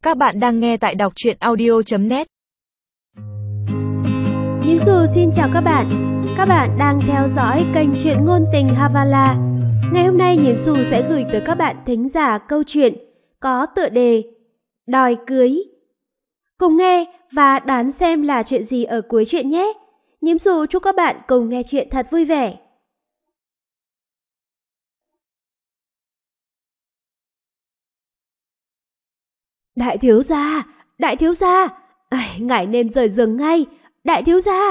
Các bạn đang nghe tại đọc truyện audio.net. Nhiễm Xu xin chào các bạn. Các bạn đang theo dõi kênh truyện ngôn tình Havala. Ngày hôm nay Nhiễm Xu sẽ gửi tới các bạn thính giả câu chuyện có tựa đề Đòi cưới. Cùng nghe và đoán xem là chuyện gì ở cuối chuyện nhé. Nhiễm Xu chúc các bạn cùng nghe chuyện thật vui vẻ. Đại thiếu gia, ngài nên rời giường ngay, đại thiếu gia.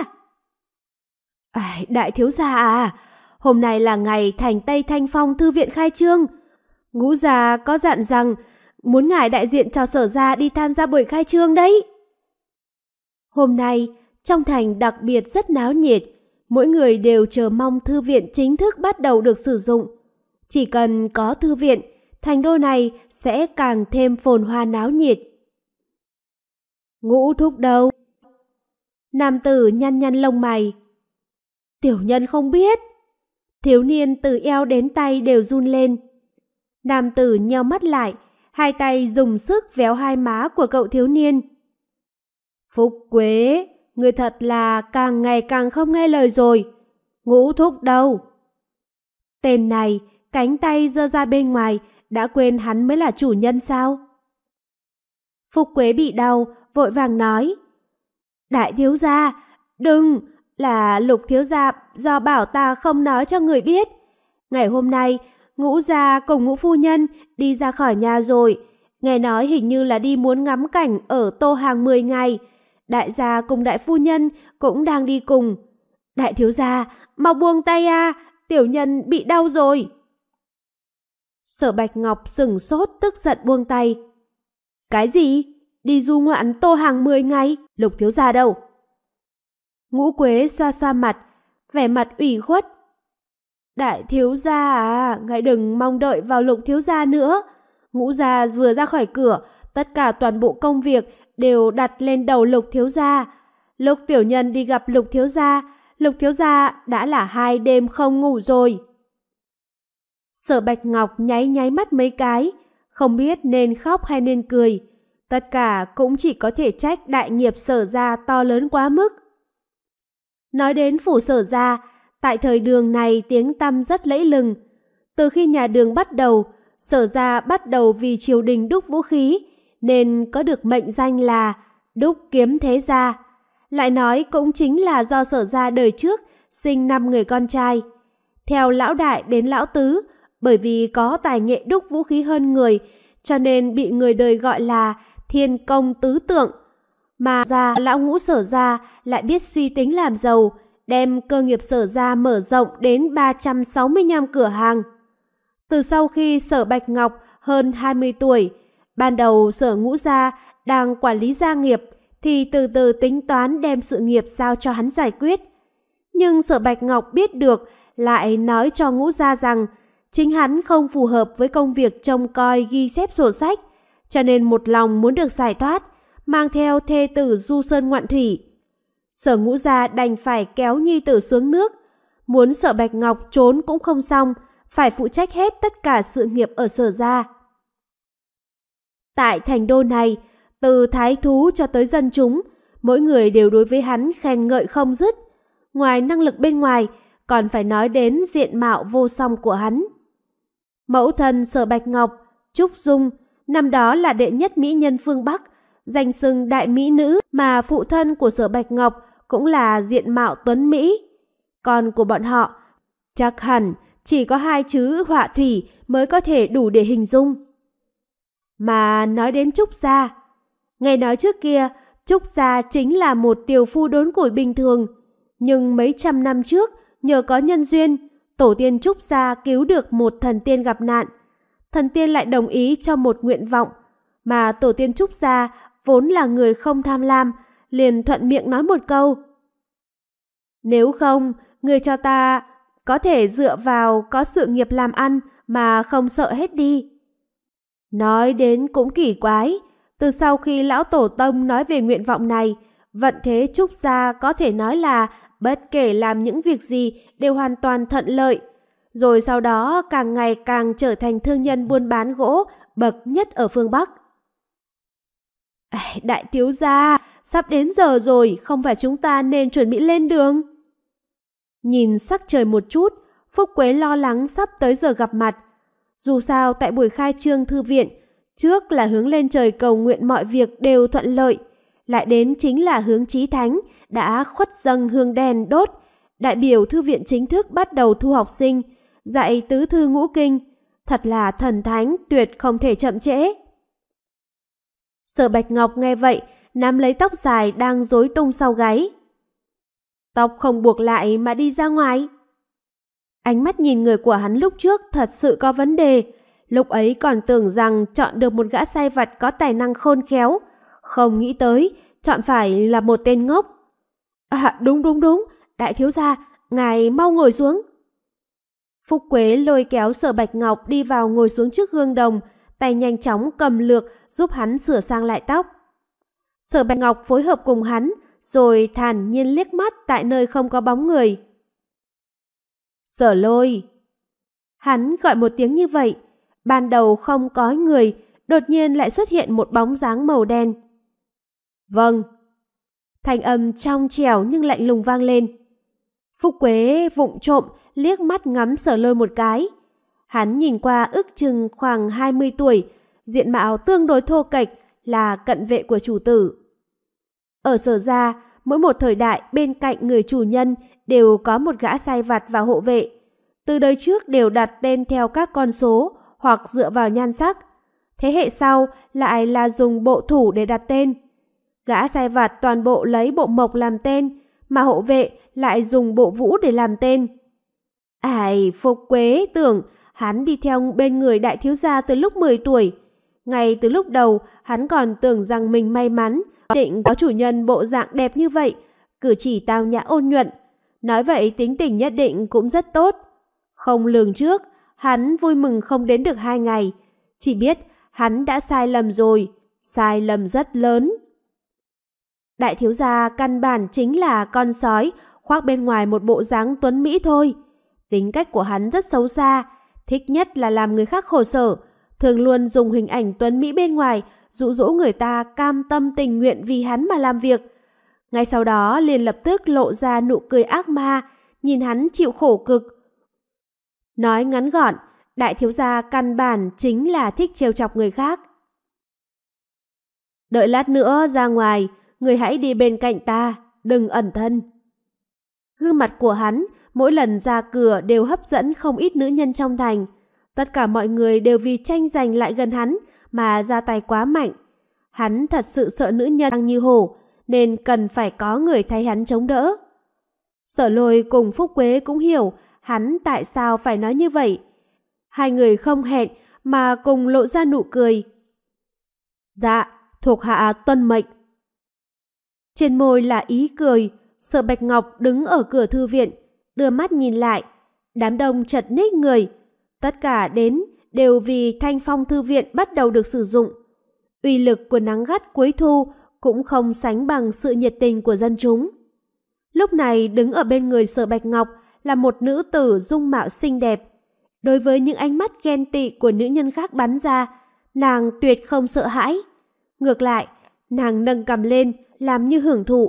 Đại thiếu gia à, hôm nay là ngày Thành Tây Thanh Phong Thư viện khai trương. Ngũ gia có dặn rằng muốn ngài đại diện cho Sở gia đi tham gia buổi khai trương đấy. Hôm nay, trong thành đặc biệt rất náo nhiệt, mỗi người đều chờ mong thư viện chính thức bắt đầu được sử dụng. Chỉ cần có thư viện, thành đô này sẽ càng thêm phồn hoa náo nhiệt. Ngũ thúc đâu? Nam tử nhăn nhăn lông mày. Tiểu nhân không biết. Thiếu niên từ eo đến tay đều run lên. Nam tử nheo mắt lại, hai tay dùng sức véo hai má của cậu thiếu niên. Phúc Quế, người thật là càng ngày càng không nghe lời rồi. Ngũ thúc đâu? Tên này, cánh tay giơ ra bên ngoài, đã quên hắn mới là chủ nhân sao? Phúc Quế bị đau, vội vàng nói. Đại thiếu gia, đừng, là Lục thiếu gia do bảo ta không nói cho người biết. Ngày hôm nay, Ngũ gia cùng Ngũ phu nhân đi ra khỏi nhà rồi. Nghe nói hình như là đi muốn ngắm cảnh ở Tô Hàng 10 ngày. Đại gia cùng đại phu nhân cũng đang đi cùng. Đại thiếu gia, mau buông tay à, tiểu nhân bị đau rồi. Sở Bạch Ngọc sửng sốt tức giận buông tay. Cái gì? Đi du ngoạn Tô Hàng 10 ngày? Lục thiếu gia đâu? Ngũ Quế xoa xoa mặt, vẻ mặt ủy khuất. Đại thiếu gia à, ngài đừng mong đợi vào Lục thiếu gia nữa. Ngũ gia vừa ra khỏi cửa, tất cả toàn bộ công việc đều đặt lên đầu Lục thiếu gia. Lúc tiểu nhân đi gặp Lục thiếu gia đã là 2 đêm không ngủ rồi. Sở Bạch Ngọc nháy nháy mắt mấy cái, không biết nên khóc hay nên cười. Tất cả cũng chỉ có thể trách đại nghiệp Sở gia to lớn quá mức. Nói đến phủ Sở gia, tại thời Đường này tiếng tăm rất lẫy lừng. Từ khi nhà Đường bắt đầu, Sở gia bắt đầu vì triều đình đúc vũ khí, nên có được mệnh danh là Đúc Kiếm Thế Gia. Lại nói cũng chính là do Sở gia đời trước sinh 5 người con trai. Theo lão đại đến lão tứ, bởi vì có tài nghệ đúc vũ khí hơn người, cho nên bị người đời gọi là Thiên Công Tứ Tượng. Mà lão Ngũ Sở gia lại biết suy tính làm giàu, đem cơ nghiệp Sở gia mở rộng đến 365 cửa hàng. Từ sau khi Sở Bạch Ngọc hơn 20 tuổi, ban đầu Sở Ngũ gia đang quản lý gia nghiệp, thì từ từ tính toán đem sự nghiệp giao cho hắn giải quyết. Nhưng Sở Bạch Ngọc biết được, lại nói cho Ngũ gia rằng chính hắn không phù hợp với công việc trông coi ghi xếp sổ sách, cho nên một lòng muốn được giải thoát, mang theo thê tử du sơn ngoạn thủy. Sở Ngũ gia đành phải kéo nhi tử xuống nước, muốn Sở Bạch Ngọc trốn cũng không xong, phải phụ trách hết tất cả sự nghiệp ở Sở gia. Tại thành đô này, từ thái thú cho tới dân chúng, mỗi người đều đối với hắn khen ngợi không dứt. Ngoài năng lực bên ngoài, còn phải nói đến diện mạo vô song của hắn. Mẫu thân Sở Bạch Ngọc, Trúc Dung, năm đó là đệ nhất mỹ nhân phương Bắc, danh xưng đại mỹ nữ, mà phụ thân của Sở Bạch Ngọc cũng là diện mạo tuấn mỹ. Con của bọn họ chắc hẳn chỉ có 2 chữ họa thủy mới có thể đủ để hình dung. Mà nói đến Trúc gia, nghe nói trước kia Trúc gia chính là một tiều phu đốn củi bình thường, nhưng mấy trăm năm trước nhờ có nhân duyên, tổ tiên Trúc gia cứu được một thần tiên gặp nạn. Thần tiên lại đồng ý cho một nguyện vọng, mà tổ tiên Trúc gia vốn là người không tham lam, liền thuận miệng nói một câu. Nếu không, người cho ta có thể dựa vào có sự nghiệp làm ăn mà không sợ hết đi. Nói đến cũng kỳ quái, từ sau khi lão tổ tông nói về nguyện vọng này, vận thế Trúc gia có thể nói là bất kể làm những việc gì đều hoàn toàn thuận lợi. Rồi sau đó càng ngày càng trở thành thương nhân buôn bán gỗ bậc nhất ở phương Bắc. Đại thiếu gia, sắp đến giờ rồi, không phải chúng ta nên chuẩn bị lên đường? Nhìn sắc trời một chút, Phúc Quế lo lắng sắp tới giờ gặp mặt. Dù sao tại buổi khai trương thư viện, trước là hướng lên trời cầu nguyện mọi việc đều thuận lợi, lại đến chính là hướng chí thánh đã khuất dâng hương đèn đốt, đại biểu thư viện chính thức bắt đầu thu học sinh, dạy tứ thư ngũ kinh, thật là thần thánh tuyệt không thể chậm trễ. Sở Bạch Ngọc nghe vậy, nắm lấy tóc dài đang rối tung sau gáy. Tóc không buộc lại mà đi ra ngoài. Ánh mắt nhìn người của hắn lúc trước thật sự có vấn đề, lúc ấy còn tưởng rằng chọn được một gã sai vặt có tài năng khôn khéo, không nghĩ tới chọn phải là một tên ngốc. Đúng, đại thiếu gia, ngài mau ngồi xuống. Phúc Quế lôi kéo Sở Bạch Ngọc đi vào ngồi xuống trước gương đồng, tay nhanh chóng cầm lược giúp hắn sửa sang lại tóc. Sở Bạch Ngọc phối hợp cùng hắn, rồi thản nhiên liếc mắt tại nơi không có bóng người. Sở Lôi. Hắn gọi một tiếng như vậy, ban đầu không có người, đột nhiên lại xuất hiện một bóng dáng màu đen. Vâng. Thanh âm trong trẻo nhưng lạnh lùng vang lên. Phúc Quế vụng trộm liếc mắt ngắm Sở Lôi một cái. Hắn nhìn qua ước chừng khoảng 20 tuổi, diện mạo tương đối thô kệch, là cận vệ của chủ tử. Ở Sở gia, mỗi một thời đại bên cạnh người chủ nhân đều có một gã sai vặt và hộ vệ. Từ đời trước đều đặt tên theo các con số hoặc dựa vào nhan sắc. Thế hệ sau lại là dùng bộ thủ để đặt tên. Gã sai vặt toàn bộ lấy bộ mộc làm tên, mà hộ vệ lại dùng bộ vũ để làm tên. Phúc Quế tưởng hắn đi theo bên người đại thiếu gia từ lúc 10 tuổi. Ngay từ lúc đầu, hắn còn tưởng rằng mình may mắn, định có chủ nhân bộ dạng đẹp như vậy, cử chỉ tao nhã ôn nhuận. Nói vậy tính tình nhất định cũng rất tốt. Không lường trước, hắn vui mừng không đến được 2 ngày. Chỉ biết hắn đã sai lầm rồi, sai lầm rất lớn. Đại thiếu gia căn bản chính là con sói, khoác bên ngoài một bộ dáng tuấn mỹ thôi. Tính cách của hắn rất xấu xa, thích nhất là làm người khác khổ sở, thường luôn dùng hình ảnh tuấn mỹ bên ngoài dụ dỗ người ta cam tâm tình nguyện vì hắn mà làm việc. Ngay sau đó liền lập tức lộ ra nụ cười ác ma, nhìn hắn chịu khổ cực. Nói ngắn gọn, đại thiếu gia căn bản chính là thích trêu chọc người khác. Đợi lát nữa ra ngoài, người hãy đi bên cạnh ta, đừng ẩn thân. Gương mặt của hắn mỗi lần ra cửa đều hấp dẫn không ít nữ nhân trong thành. Tất cả mọi người đều vì tranh giành lại gần hắn mà ra tay quá mạnh. Hắn thật sự sợ nữ nhân như hổ, nên cần phải có người thay hắn chống đỡ. Sở Lôi cùng Phúc Quế cũng hiểu hắn tại sao phải nói như vậy. Hai người không hẹn mà cùng lộ ra nụ cười. Dạ, thuộc hạ tuân mệnh. Trên môi là ý cười. Sở Bạch Ngọc đứng ở cửa thư viện, đưa mắt nhìn lại. Đám đông chật ních người. Tất cả đến đều vì Thanh Phong thư viện bắt đầu được sử dụng. Uy lực của nắng gắt cuối thu cũng không sánh bằng sự nhiệt tình của dân chúng. Lúc này đứng ở bên người Sở Bạch Ngọc là một nữ tử dung mạo xinh đẹp. Đối với những ánh mắt ghen tị của nữ nhân khác bắn ra, nàng tuyệt không sợ hãi. Ngược lại, nàng nâng cằm lên làm như hưởng thụ.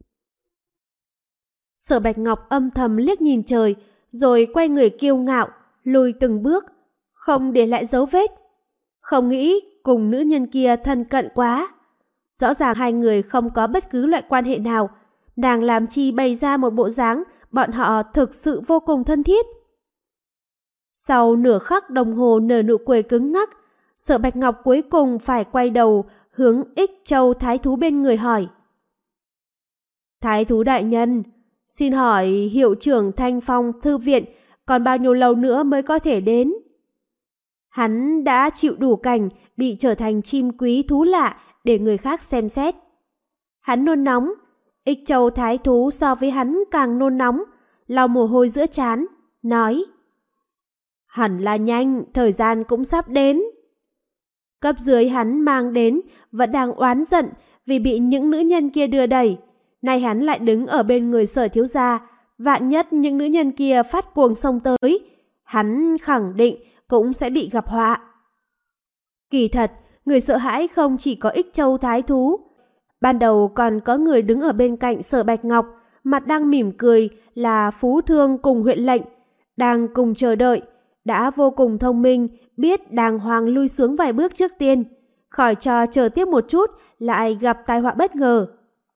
Sở Bạch Ngọc âm thầm liếc nhìn trời, rồi quay người kiêu ngạo, lùi từng bước, không để lại dấu vết. Không nghĩ cùng nữ nhân kia thân cận quá. Rõ ràng hai người không có bất cứ loại quan hệ nào, nàng làm chi bày ra một bộ dáng bọn họ thực sự vô cùng thân thiết. Sau nửa khắc đồng hồ nở nụ cười cứng ngắc, Sở Bạch Ngọc cuối cùng phải quay đầu hướng Ích Châu thái thú bên người hỏi. Thái thú đại nhân, xin hỏi hiệu trưởng Thanh Phong thư viện còn bao nhiêu lâu nữa mới có thể đến? Hắn đã chịu đủ cảnh bị trở thành chim quý thú lạ để người khác xem xét. Hắn nôn nóng, Ích Châu thái thú so với hắn càng nôn nóng, lau mồ hôi giữa trán, nói: hẳn là nhanh, thời gian cũng sắp đến. Cấp dưới hắn mang đến vẫn đang oán giận vì bị những nữ nhân kia đưa đẩy. Nay hắn lại đứng ở bên người Sở thiếu gia, vạn nhất những nữ nhân kia phát cuồng xông tới, hắn khẳng định cũng sẽ bị gặp họa. Kỳ thật, người sợ hãi không chỉ có Ích Châu thái thú, Ban đầu còn có người đứng ở bên cạnh Sở Bạch Ngọc, mặt đang mỉm cười là Phú Thương cùng huyện lệnh, đang cùng chờ đợi, đã vô cùng thông minh, biết đàng hoàng lui xuống vài bước trước tiên, khỏi cho chờ tiếp một chút lại gặp tai họa bất ngờ.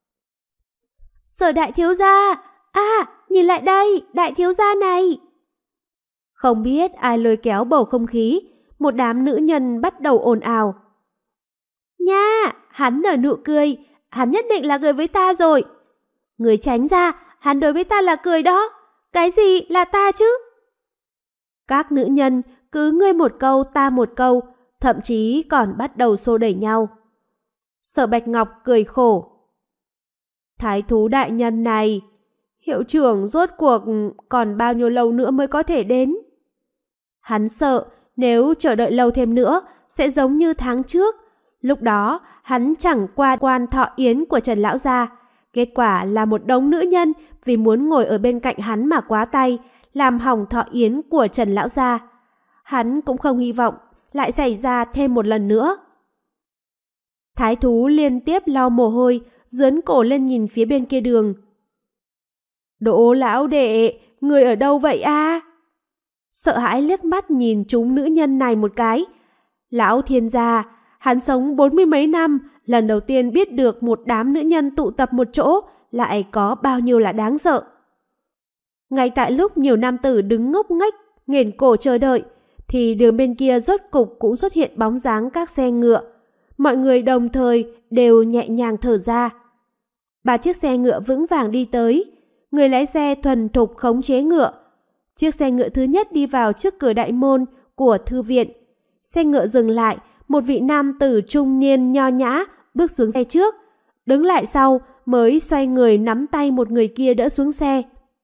Sở đại thiếu gia, nhìn lại đây, đại thiếu gia này. Không biết ai lôi kéo bầu không khí, một đám nữ nhân bắt đầu ồn ào. Nha, hắn nở nụ cười, hắn nhất định là cười với ta rồi. Người tránh ra, hắn đối với ta là cười đó. Cái gì là ta chứ? Các nữ nhân cứ ngươi một câu ta một câu, thậm chí còn bắt đầu xô đẩy nhau. Sở Bạch Ngọc cười khổ. Thái thú đại nhân này, hiệu trưởng rốt cuộc còn bao nhiêu lâu nữa mới có thể đến? Hắn sợ nếu chờ đợi lâu thêm nữa sẽ giống như tháng trước. Lúc đó hắn chẳng qua quan thọ yến của Trần Lão Gia. Kết quả là một đống nữ nhân vì muốn ngồi ở bên cạnh hắn mà quá tay, làm hỏng thọ yến của Trần Lão Gia. Hắn cũng không hy vọng lại xảy ra thêm một lần nữa. Thái thú liên tiếp lau mồ hôi, dướn cổ lên nhìn phía bên kia đường. Đỗ lão đệ, người ở đâu vậy a? Sợ hãi liếc mắt nhìn chúng nữ nhân này một cái. Lão thiên gia, hắn sống 40 mấy năm, lần đầu tiên biết được một đám nữ nhân tụ tập một chỗ lại có bao nhiêu là đáng sợ. Ngay tại lúc nhiều nam tử đứng ngốc nghếch, nghển cổ chờ đợi, thì đường bên kia rốt cục cũng xuất hiện bóng dáng các xe ngựa. Mọi người đồng thời đều nhẹ nhàng thở ra. 3 chiếc xe ngựa vững vàng đi tới, người lái xe thuần thục khống chế ngựa. Chiếc xe ngựa thứ nhất đi vào trước cửa đại môn của thư viện. Xe ngựa dừng lại, một vị nam tử trung niên nho nhã bước xuống xe trước, đứng lại sau mới xoay người nắm tay một người kia đỡ xuống xe.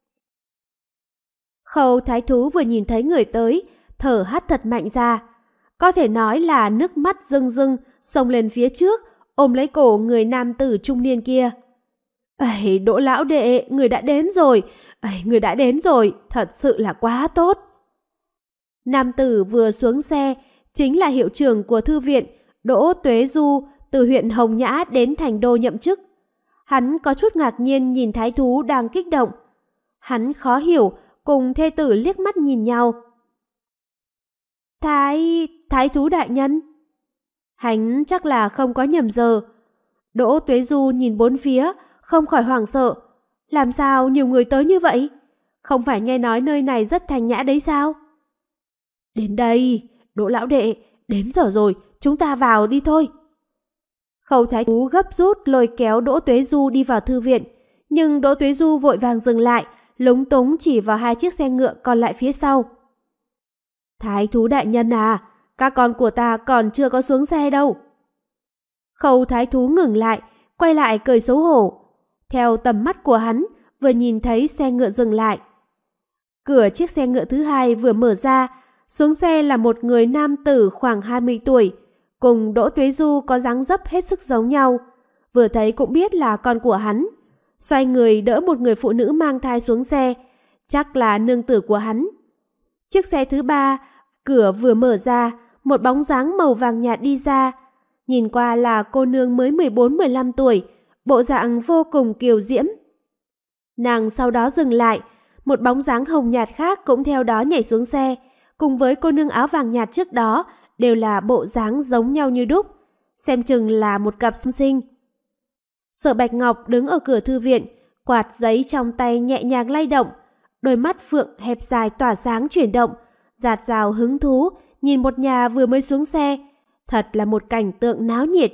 Khâu thái thú vừa nhìn thấy người tới, thở hắt thật mạnh ra. Có thể nói là nước mắt rưng rưng, xông lên phía trước, ôm lấy cổ người nam tử trung niên kia. Ây, Đỗ lão đệ, người đã đến rồi. Người đã đến rồi, thật sự là quá tốt. Nam tử vừa xuống xe, chính là hiệu trưởng của thư viện, Đỗ Tuế Du, từ huyện Hồng Nhã đến thành đô nhậm chức. Hắn có chút ngạc nhiên nhìn thái thú đang kích động. Hắn khó hiểu, cùng thê tử liếc mắt nhìn nhau. Thái thú đại nhân. Hắn chắc là không có nhầm giờ. Đỗ Tuế Du nhìn bốn phía, không khỏi hoảng sợ. Làm sao nhiều người tới như vậy? Không phải nghe nói nơi này rất thanh nhã đấy sao? Đến đây, Đỗ lão đệ, đến giờ rồi, chúng ta vào đi thôi. Khâu thái thú gấp rút lôi kéo Đỗ Tuế Du đi vào thư viện, nhưng Đỗ Tuế Du vội vàng dừng lại, lúng túng chỉ vào 2 chiếc xe ngựa còn lại phía sau. Thái thú đại nhân à, các con của ta còn chưa có xuống xe đâu. Khâu thái thú ngừng lại, quay lại cười xấu hổ. Theo tầm mắt của hắn, vừa nhìn thấy xe ngựa dừng lại. Cửa chiếc xe ngựa thứ 2 vừa mở ra, xuống xe là một người nam tử khoảng 20 tuổi, cùng Đỗ Tuế Du có dáng dấp hết sức giống nhau, vừa thấy cũng biết là con của hắn. Xoay người đỡ một người phụ nữ mang thai xuống xe, chắc là nương tử của hắn. Chiếc xe thứ 3, cửa vừa mở ra, một bóng dáng màu vàng nhạt đi ra. Nhìn qua là cô nương mới 14-15 tuổi, bộ dạng vô cùng kiều diễm. Nàng sau đó dừng lại, một bóng dáng hồng nhạt khác cũng theo đó nhảy xuống xe, cùng với cô nương áo vàng nhạt trước đó, đều là bộ dáng giống nhau như đúc, xem chừng là một cặp song sinh. Sở Bạch Ngọc đứng ở cửa thư viện, quạt giấy trong tay nhẹ nhàng lay động, đôi mắt phượng hẹp dài tỏa sáng chuyển động, dạt dào hứng thú nhìn một nhà vừa mới xuống xe, thật là một cảnh tượng náo nhiệt.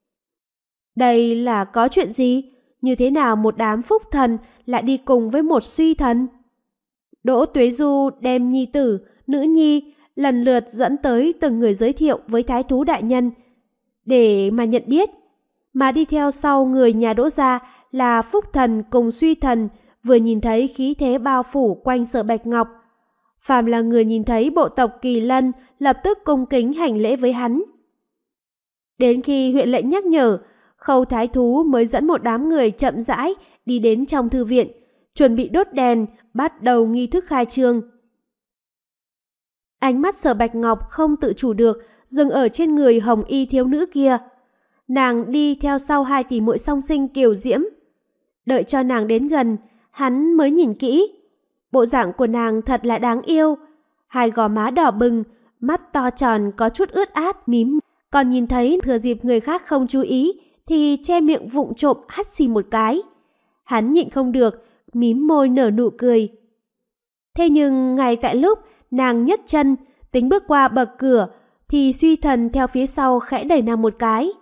Đây là có chuyện gì? Như thế nào một đám phúc thần lại đi cùng với một suy thần? Đỗ Tuế Du đem nhi tử, nữ nhi lần lượt dẫn tới từng người giới thiệu với thái thú đại nhân để mà nhận biết, mà đi theo sau người nhà Đỗ gia là phúc thần cùng suy thần, vừa nhìn thấy khí thế bao phủ quanh Sở Bạch Ngọc. Phàm là người nhìn thấy bộ tộc Kỳ Lân lập tức cung kính hành lễ với hắn. Đến khi huyện lệnh nhắc nhở, Khâu thái thú mới dẫn một đám người chậm rãi đi đến trong thư viện, chuẩn bị đốt đèn, bắt đầu nghi thức khai trương. Ánh mắt Sở Bạch Ngọc không tự chủ được dừng ở trên người hồng y thiếu nữ kia. Nàng đi theo sau hai tỷ muội song sinh kiều diễm. Đợi cho nàng đến gần, hắn mới nhìn kỹ. Bộ dạng của nàng thật là đáng yêu. Hai gò má đỏ bừng, mắt to tròn có chút ướt át, mím. Còn nhìn thấy thừa dịp người khác không chú ý thì che miệng vụng trộm hắt xì một cái. Hắn nhịn không được, mím môi nở nụ cười. Thế nhưng ngay tại lúc nàng nhấc chân tính bước qua bậc cửa thì Duy Thần theo phía sau khẽ đẩy nàng một cái.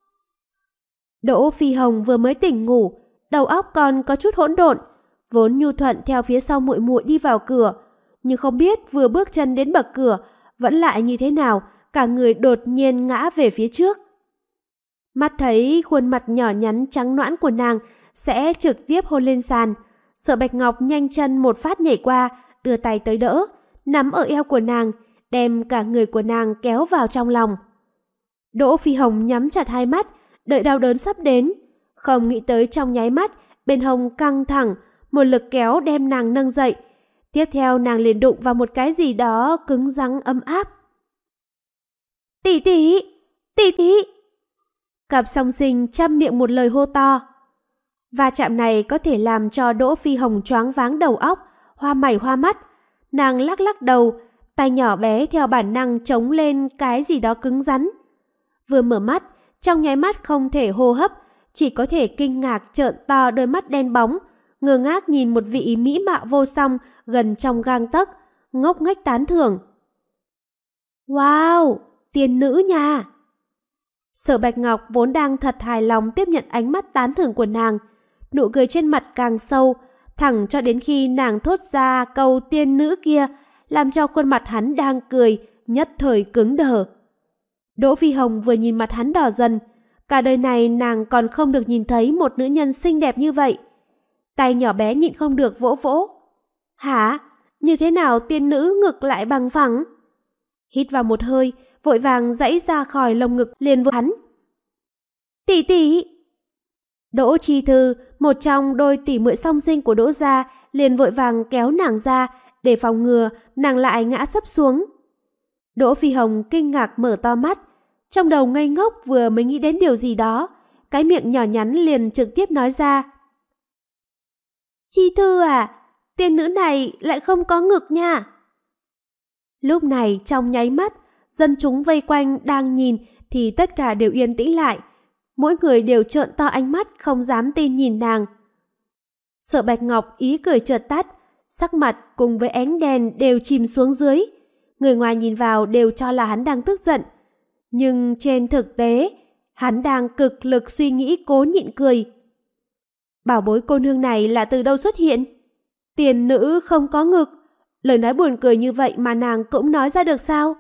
Đỗ Phi Hồng vừa mới tỉnh ngủ, đầu óc còn có chút hỗn độn, vốn nhu thuận theo phía sau muội muội đi vào cửa, nhưng không biết vừa bước chân đến bậc cửa vẫn lại như thế nào, cả người đột nhiên ngã về phía trước. Mắt thấy khuôn mặt nhỏ nhắn trắng nõn của nàng sẽ trực tiếp hôn lên sàn, Sở Bạch Ngọc nhanh chân một phát nhảy qua, đưa tay tới đỡ, nắm ở eo của nàng, đem cả người của nàng kéo vào trong lòng. Đỗ Phi Hồng nhắm chặt hai mắt, đợi đau đớn sắp đến, không nghĩ tới trong nháy mắt bên hông căng thẳng, một lực kéo đem nàng nâng dậy. Tiếp theo nàng liền đụng vào một cái gì đó cứng rắn ấm áp. Tỷ tỷ, tỷ tỷ. Cặp song sinh chăm miệng một lời hô to. Va chạm này có thể làm cho Đỗ Phi Hồng choáng váng đầu óc, hoa mày hoa mắt. Nàng lắc lắc đầu, tay nhỏ bé theo bản năng chống lên cái gì đó cứng rắn. Vừa mở mắt, trong nháy mắt không thể hô hấp, chỉ có thể kinh ngạc trợn to đôi mắt đen bóng, ngơ ngác nhìn một vị mỹ mạo vô song gần trong gang tấc, ngốc nghếch tán thưởng. Wow, tiên nữ nha! Sở Bạch Ngọc vốn đang thật hài lòng tiếp nhận ánh mắt tán thưởng của nàng, nụ cười trên mặt càng sâu, thẳng cho đến khi nàng thốt ra câu tiên nữ kia, làm cho khuôn mặt hắn đang cười nhất thời cứng đờ. Đỗ Phi Hồng vừa nhìn mặt hắn đỏ dần, cả đời này nàng còn không được nhìn thấy một nữ nhân xinh đẹp như vậy. Tay nhỏ bé nhịn không được vỗ vỗ. Hả? Như thế nào tiên nữ ngực lại bằng phẳng? Hít vào một hơi, vội vàng giãy ra khỏi lồng ngực liền với hắn. Tỷ tỷ! Đỗ Chi Thư, một trong đôi tỷ muội song sinh của Đỗ gia, liền vội vàng kéo nàng ra để phòng ngừa nàng lại ngã sấp xuống. Đỗ Phi Hồng kinh ngạc mở to mắt, trong đầu ngây ngốc vừa mới nghĩ đến điều gì đó, cái miệng nhỏ nhắn liền trực tiếp nói ra. Chi Thư à, tiên nữ này lại không có ngực nha. Lúc này trong nháy mắt, dân chúng vây quanh đang nhìn thì tất cả đều yên tĩnh lại, mỗi người đều trợn to ánh mắt không dám tin nhìn nàng. Sở Bạch Ngọc ý cười chợt tắt, sắc mặt cùng với ánh đèn đều chìm xuống dưới. Người ngoài nhìn vào đều cho là hắn đang tức giận, nhưng trên thực tế, hắn đang cực lực suy nghĩ cố nhịn cười. Bảo bối cô nương này là từ đâu xuất hiện? Tiền nữ không có ngực, lời nói buồn cười như vậy mà nàng cũng nói ra được sao?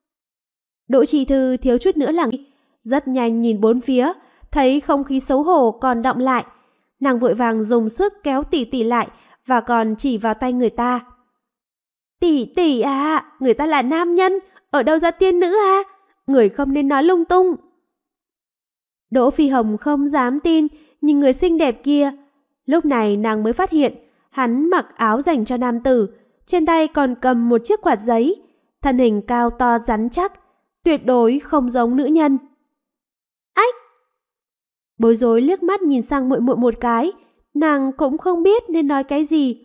Đỗ Chi Thư thiếu chút nữa là rất nhanh nhìn bốn phía, thấy không khí xấu hổ còn đọng lại, nàng vội vàng dùng sức kéo tỷ tỷ lại và còn chỉ vào tay người ta. Tỷ tỷ à, người ta là nam nhân, ở đâu ra tiên nữ à? Người không nên nói lung tung. Đỗ Phi Hồng không dám tin nhìn người xinh đẹp kia. Lúc này nàng mới phát hiện hắn mặc áo dành cho nam tử, trên tay còn cầm một chiếc quạt giấy, thân hình cao to rắn chắc, tuyệt đối không giống nữ nhân. Ách! Bối rối liếc mắt nhìn sang muội muội một cái, nàng cũng không biết nên nói cái gì.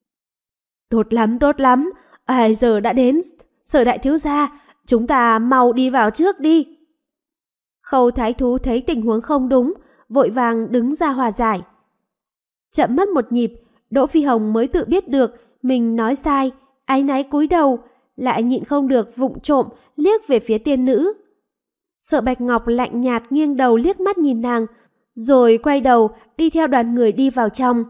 Tốt lắm, giờ đã đến, Sở đại thiếu gia, chúng ta mau đi vào trước đi. Khâu Thái Thú thấy tình huống không đúng, vội vàng đứng ra hòa giải. Chậm mất một nhịp, Đỗ Phi Hồng mới tự biết được mình nói sai, áy náy cúi đầu, lại nhịn không được vụng trộm liếc về phía tiên nữ. Sở Bạch Ngọc lạnh nhạt nghiêng đầu liếc mắt nhìn nàng, rồi quay đầu đi theo đoàn người đi vào trong.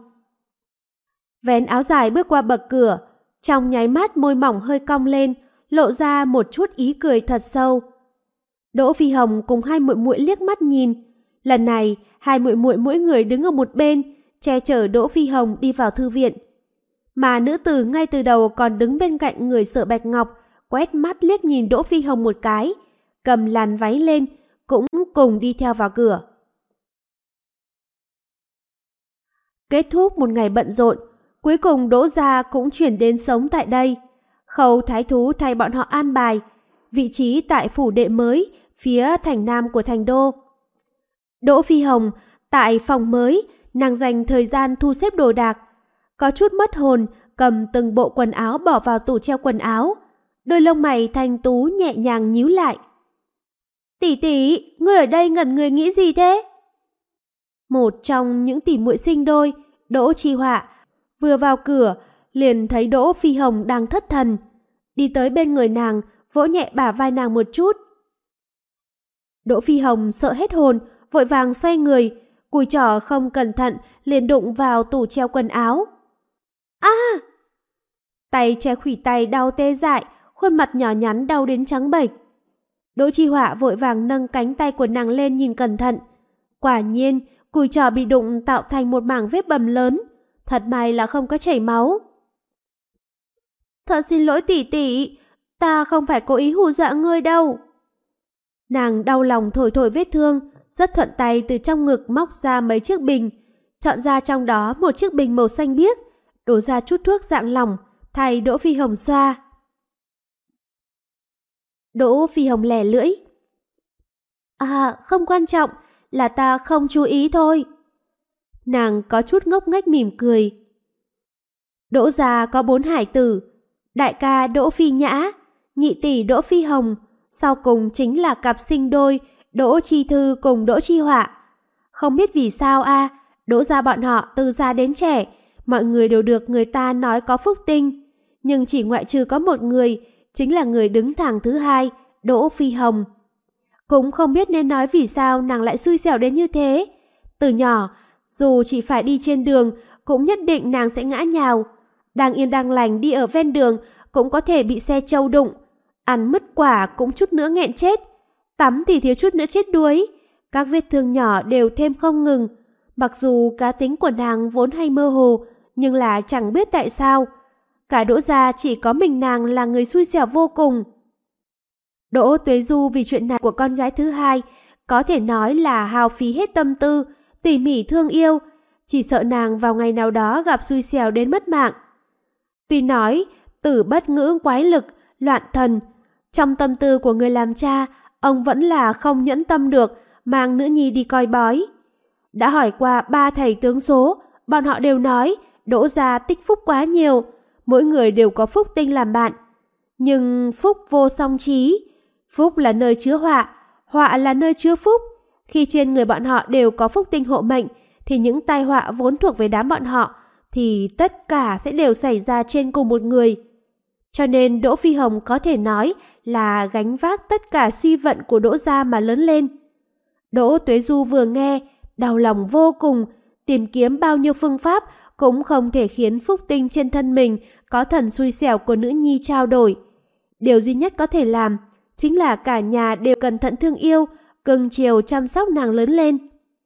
Vén áo dài bước qua bậc cửa, trong nháy mắt môi mỏng hơi cong lên, lộ ra một chút ý cười thật sâu. Đỗ Phi Hồng cùng hai muội muội liếc mắt nhìn, lần này hai muội muội mỗi người đứng ở một bên, che chở Đỗ Phi Hồng đi vào thư viện. Mà nữ tử ngay từ đầu còn đứng bên cạnh người Sở Bạch Ngọc, quét mắt liếc nhìn Đỗ Phi Hồng một cái, cầm làn váy lên, cũng cùng đi theo vào cửa. Kết thúc một ngày bận rộn, cuối cùng Đỗ gia cũng chuyển đến sống tại đây. Khâu Thái Thú thay bọn họ an bài vị trí tại phủ đệ mới phía thành nam của thành đô. Đỗ Phi Hồng, tại phòng mới, nàng dành thời gian thu xếp đồ đạc. Có chút mất hồn, cầm từng bộ quần áo bỏ vào tủ treo quần áo. Đôi lông mày thanh tú nhẹ nhàng nhíu lại. Tỷ tỷ, ngươi ở đây ngẩn người nghĩ gì thế? Một trong những tỷ muội sinh đôi, Đỗ Chi Họa, vừa vào cửa, liền thấy Đỗ Phi Hồng đang thất thần. Đi tới bên người nàng, vỗ nhẹ bả vai nàng một chút. Đỗ Phi Hồng sợ hết hồn, vội vàng xoay người, cùi trỏ không cẩn thận liền đụng vào tủ treo quần áo. Tay che khuỷu tay đau tê dại, khuôn mặt nhỏ nhắn đau đến trắng bệch. Đỗ Chi Họa vội vàng nâng cánh tay của nàng lên nhìn cẩn thận. Quả nhiên, cùi trỏ bị đụng tạo thành một mảng vết bầm lớn. Thật may là không có chảy máu. Thật xin lỗi tỷ tỷ, ta không phải cố ý hù dọa ngươi đâu. Nàng đau lòng thổi thổi vết thương, rất thuận tay từ trong ngực móc ra mấy chiếc bình, chọn ra trong đó một chiếc bình màu xanh biếc, đổ ra chút thuốc dạng lỏng, thay Đỗ Phi Hồng xoa. Đỗ Phi Hồng lẻ lưỡi. Không quan trọng, là ta không chú ý thôi. Nàng có chút ngốc nghếch mỉm cười. Đỗ gia có 4 hải tử, đại ca Đỗ Phi Nhã, nhị tỷ Đỗ Phi Hồng, sau cùng chính là cặp sinh đôi Đỗ Chi Thư cùng Đỗ Chi Họa. Không biết vì sao Đỗ gia bọn họ từ già đến trẻ, mọi người đều được người ta nói có phúc tinh, nhưng chỉ ngoại trừ có một người, chính là người đứng thẳng thứ hai, Đỗ Phi Hồng. Cũng không biết nên nói vì sao nàng lại xui xẻo đến như thế. Từ nhỏ, dù chỉ phải đi trên đường, cũng nhất định nàng sẽ ngã nhào. Đang yên đang lành đi ở ven đường, cũng có thể bị xe trâu đụng. Ăn mứt quả cũng chút nữa nghẹn chết. Tắm thì thiếu chút nữa chết đuối. Các vết thương nhỏ đều thêm không ngừng. Mặc dù cá tính của nàng vốn hay mơ hồ, nhưng là chẳng biết tại sao. Cả Đỗ gia chỉ có mình nàng là người xui xẻo vô cùng. Đỗ Tuế Du vì chuyện này của con gái thứ hai, có thể nói là hao phí hết tâm tư, tỉ mỉ thương yêu, chỉ sợ nàng vào ngày nào đó gặp xui xẻo đến mất mạng. Tuy nói, tử bất ngữ quái lực, loạn thần, trong tâm tư của người làm cha, ông vẫn là không nhẫn tâm được mang nữ nhi đi coi bói. Đã hỏi qua 3 thầy tướng số, bọn họ đều nói Đỗ gia tích phúc quá nhiều, mỗi người đều có phúc tinh làm bạn. Nhưng phúc vô song trí, phúc là nơi chứa họa, họa là nơi chứa phúc. Khi trên người bọn họ đều có phúc tinh hộ mệnh, thì những tai họa vốn thuộc về đám bọn họ, thì tất cả sẽ đều xảy ra trên cùng một người. Cho nên Đỗ Phi Hồng có thể nói là gánh vác tất cả suy vận của Đỗ gia mà lớn lên. Đỗ Tuế Du vừa nghe, đau lòng vô cùng, tìm kiếm bao nhiêu phương pháp cũng không thể khiến phúc tinh trên thân mình có thần xui xẻo của nữ nhi trao đổi. Điều duy nhất có thể làm chính là cả nhà đều cẩn thận thương yêu, cưng chiều chăm sóc nàng lớn lên.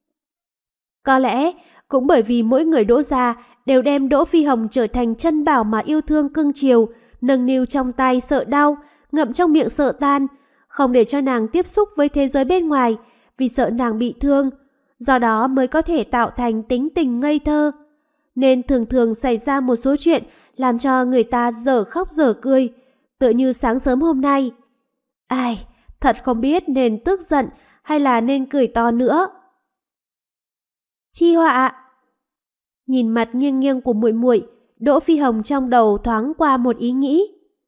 Có lẽ cũng bởi vì mỗi người Đỗ gia đều đem Đỗ Phi Hồng trở thành chân bảo mà yêu thương cưng chiều, nâng niu trong tay sợ đau, ngậm trong miệng sợ tan, không để cho nàng tiếp xúc với thế giới bên ngoài, vì sợ nàng bị thương, do đó mới có thể tạo thành tính tình ngây thơ. Nên thường thường xảy ra một số chuyện làm cho người ta dở khóc dở cười, tựa như sáng sớm hôm nay. Ai, thật không biết nên tức giận hay là nên cười to nữa. Chi Họa. Nhìn mặt nghiêng nghiêng của muội muội, Đỗ Phi Hồng trong đầu thoáng qua một ý nghĩ.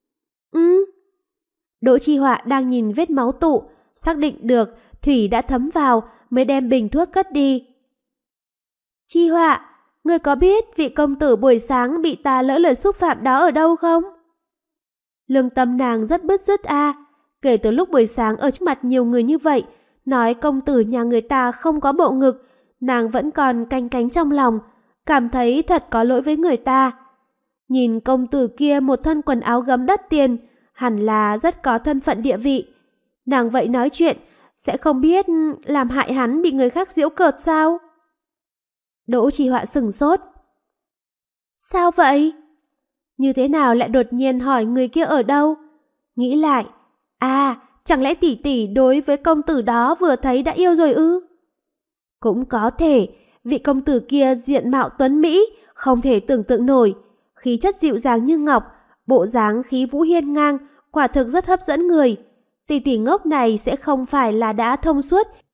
Đỗ Chi Họa đang nhìn vết máu tụ, xác định được thủy đã thấm vào mới đem bình thuốc cất đi. Chi Họa, ngươi có biết vị công tử buổi sáng bị ta lỡ lời xúc phạm đó ở đâu không? Lương tâm nàng rất bứt rứt kể từ lúc buổi sáng ở trước mặt nhiều người như vậy, nói công tử nhà người ta không có bộ ngực, nàng vẫn còn canh cánh trong lòng, cảm thấy thật có lỗi với người ta. Nhìn công tử kia một thân quần áo gấm đắt tiền, hẳn là rất có thân phận địa vị. Nàng vậy nói chuyện, sẽ không biết làm hại hắn bị người khác giễu cợt sao? Đỗ Chi Họa sửng sốt. Sao vậy? Như thế nào lại đột nhiên hỏi người kia ở đâu? Nghĩ lại, chẳng lẽ tỷ tỷ đối với công tử đó vừa thấy đã yêu rồi ư? Cũng có thể, vị công tử kia diện mạo tuấn Mỹ, không thể tưởng tượng nổi. Khí chất dịu dàng như ngọc, bộ dáng khí vũ hiên ngang, quả thực rất hấp dẫn người. Tỷ tỷ ngốc này sẽ không phải là đã thông suốt,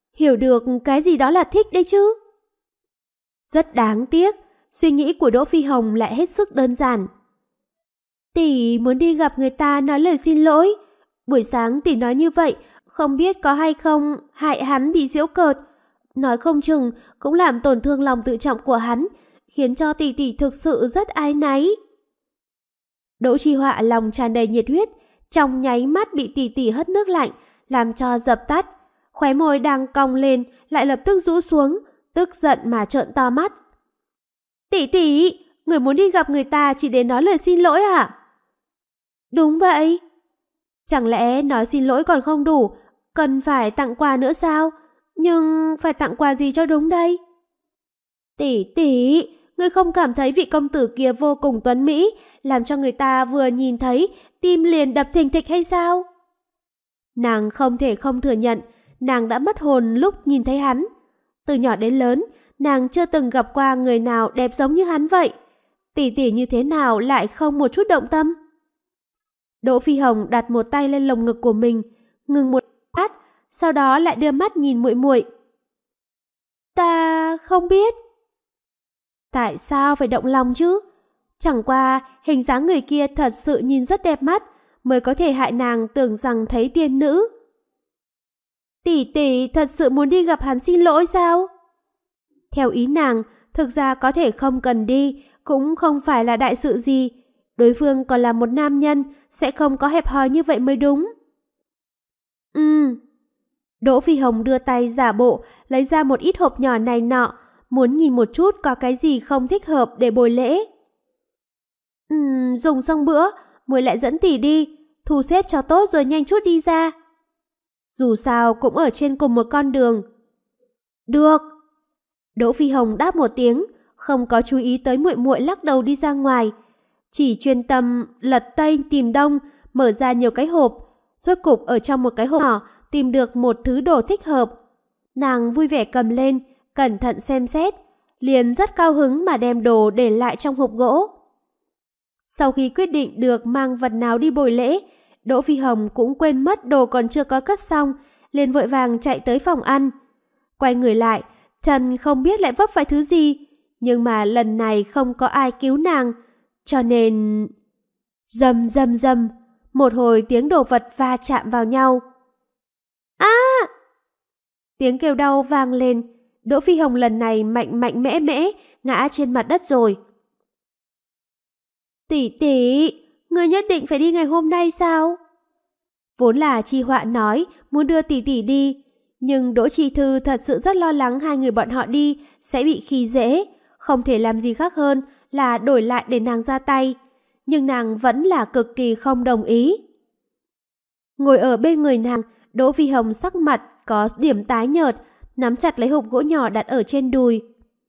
hiểu được cái gì đó là thích đấy chứ. Rất đáng tiếc, suy nghĩ của Đỗ Phi Hồng lại hết sức đơn giản. Tỷ muốn đi gặp người ta nói lời xin lỗi. Buổi sáng tỷ nói như vậy, không biết có hay không hại hắn bị giễu cợt. Nói không chừng cũng làm tổn thương lòng tự trọng của hắn, khiến cho tỷ tỷ thực sự rất áy náy. Đỗ Chi Họa lòng tràn đầy nhiệt huyết, trong nháy mắt bị tỷ tỷ hất nước lạnh, làm cho dập tắt. Khóe môi đang cong lên, lại lập tức rũ xuống, tức giận mà trợn to mắt. Tỷ tỷ, người muốn đi gặp người ta chỉ để nói lời xin lỗi à? Đúng vậy. Chẳng lẽ nói xin lỗi còn không đủ, cần phải tặng quà nữa sao? Nhưng phải tặng quà gì cho đúng đây? Tỷ tỷ, ngươi không cảm thấy vị công tử kia vô cùng tuấn mỹ, làm cho người ta vừa nhìn thấy tim liền đập thình thịch hay sao? Nàng không thể không thừa nhận, nàng đã mất hồn lúc nhìn thấy hắn. Từ nhỏ đến lớn, nàng chưa từng gặp qua người nào đẹp giống như hắn vậy. Tỷ tỷ như thế nào lại không một chút động tâm? Đỗ Phi Hồng đặt một tay lên lồng ngực của mình, ngừng một lát, sau đó lại đưa mắt nhìn muội muội. Ta không biết. Tại sao phải động lòng chứ? Chẳng qua hình dáng người kia thật sự nhìn rất đẹp mắt, mới có thể hại nàng tưởng rằng thấy tiên nữ. Tỷ tỷ thật sự muốn đi gặp hắn xin lỗi sao? Theo ý nàng, thực ra có thể không cần đi, cũng không phải là đại sự gì. Đối phương còn là một nam nhân, sẽ không có hẹp hòi như vậy mới đúng. Đỗ Phi Hồng đưa tay giả bộ, lấy ra một ít hộp nhỏ này nọ, muốn nhìn một chút có cái gì không thích hợp để bồi lễ. Dùng xong bữa, muội lại dẫn tỷ đi, thu xếp cho tốt rồi nhanh chút đi ra. Dù sao cũng ở trên cùng một con đường. Được. Đỗ Phi Hồng đáp một tiếng, không có chú ý tới muội muội lắc đầu đi ra ngoài, chỉ chuyên tâm lật tây tìm đông, mở ra nhiều cái hộp, rốt cục ở trong một cái hộp nhỏ tìm được một thứ đồ thích hợp. Nàng vui vẻ cầm lên, cẩn thận xem xét, liền rất cao hứng mà đem đồ để lại trong hộp gỗ. Sau khi quyết định được mang vật nào đi bồi lễ, Đỗ Phi Hồng cũng quên mất đồ còn chưa có cất xong, liền vội vàng chạy tới phòng ăn. Quay người lại, chân không biết lại vấp phải thứ gì, nhưng mà lần này không có ai cứu nàng, cho nên... Rầm rầm rầm, một hồi tiếng đồ vật va chạm vào nhau. Tiếng kêu đau vang lên, Đỗ Phi Hồng lần này mạnh mạnh mẽ mẽ ngã trên mặt đất rồi. Tỷ tỷ, ngươi nhất định phải đi ngày hôm nay sao? Vốn là Chi Họa nói muốn đưa tỷ tỷ đi, nhưng Đỗ Chi Thư thật sự rất lo lắng hai người bọn họ đi sẽ bị khi dễ, không thể làm gì khác hơn là đổi lại để nàng ra tay, nhưng nàng vẫn là cực kỳ không đồng ý. Ngồi ở bên người nàng, Đỗ Phi Hồng sắc mặt có điểm tái nhợt, nắm chặt lấy hộp gỗ nhỏ đặt ở trên đùi.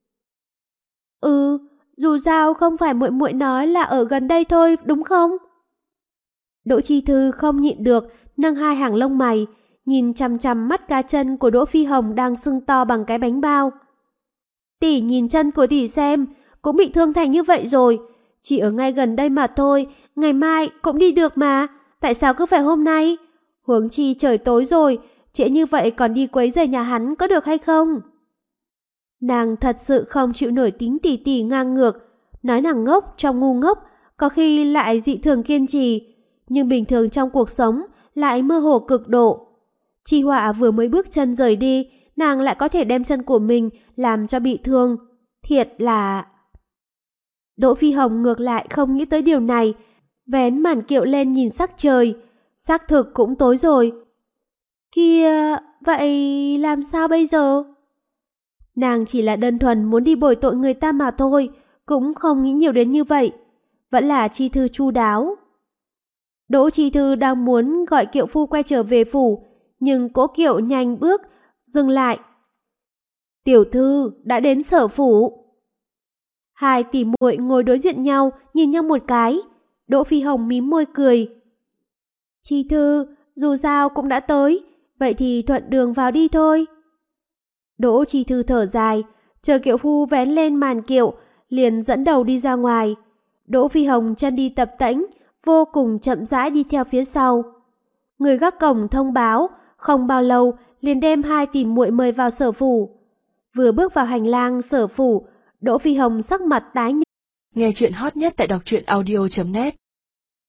Dù sao không phải muội muội nói là ở gần đây thôi, đúng không? Đỗ Chi Thư không nhịn được, nâng hai hàng lông mày, nhìn chằm chằm mắt cá chân của Đỗ Phi Hồng đang sưng to bằng cái bánh bao. Tỷ nhìn chân của tỷ xem, cũng bị thương thành như vậy rồi, chỉ ở ngay gần đây mà thôi, ngày mai cũng đi được mà, tại sao cứ phải hôm nay? Huống chi trời tối rồi, trễ như vậy còn đi quấy rầy nhà hắn có được hay không? Nàng thật sự không chịu nổi tính tỷ tỷ ngang ngược, nói nàng ngốc trong ngu ngốc, có khi lại dị thường kiên trì, nhưng bình thường trong cuộc sống lại mơ hồ cực độ. Chi Họa vừa mới bước chân rời đi, nàng lại có thể đem chân của mình làm cho bị thương. Thiệt là... Đỗ Phi Hồng ngược lại không nghĩ tới điều này, vén màn kiệu lên nhìn sắc trời. Xác thực cũng tối rồi. Kia, vậy làm sao bây giờ? Nàng chỉ là đơn thuần muốn đi bồi tội người ta mà thôi, cũng không nghĩ nhiều đến như vậy. Vẫn là Chi Thư chu đáo. Đỗ Chi Thư đang muốn gọi kiệu phu quay trở về phủ, nhưng cỗ kiệu nhanh bước, dừng lại. Tiểu thư đã đến sở phủ. Hai tỷ muội ngồi đối diện nhau, nhìn nhau một cái. Đỗ Phi Hồng mím môi cười. Chi Thư, dù sao cũng đã tới, vậy thì thuận đường vào đi thôi. Đỗ Chi Thư thở dài, chờ kiệu phu vén lên màn kiệu, liền dẫn đầu đi ra ngoài. Đỗ Phi Hồng chân đi tập tễnh, vô cùng chậm rãi đi theo phía sau. Người gác cổng thông báo, không bao lâu liền đem hai tìm muội mời vào sở phủ. Vừa bước vào hành lang sở phủ, Đỗ Phi Hồng sắc mặt tái nhợt. Nghe chuyện hot nhất tại đọc truyện audio.net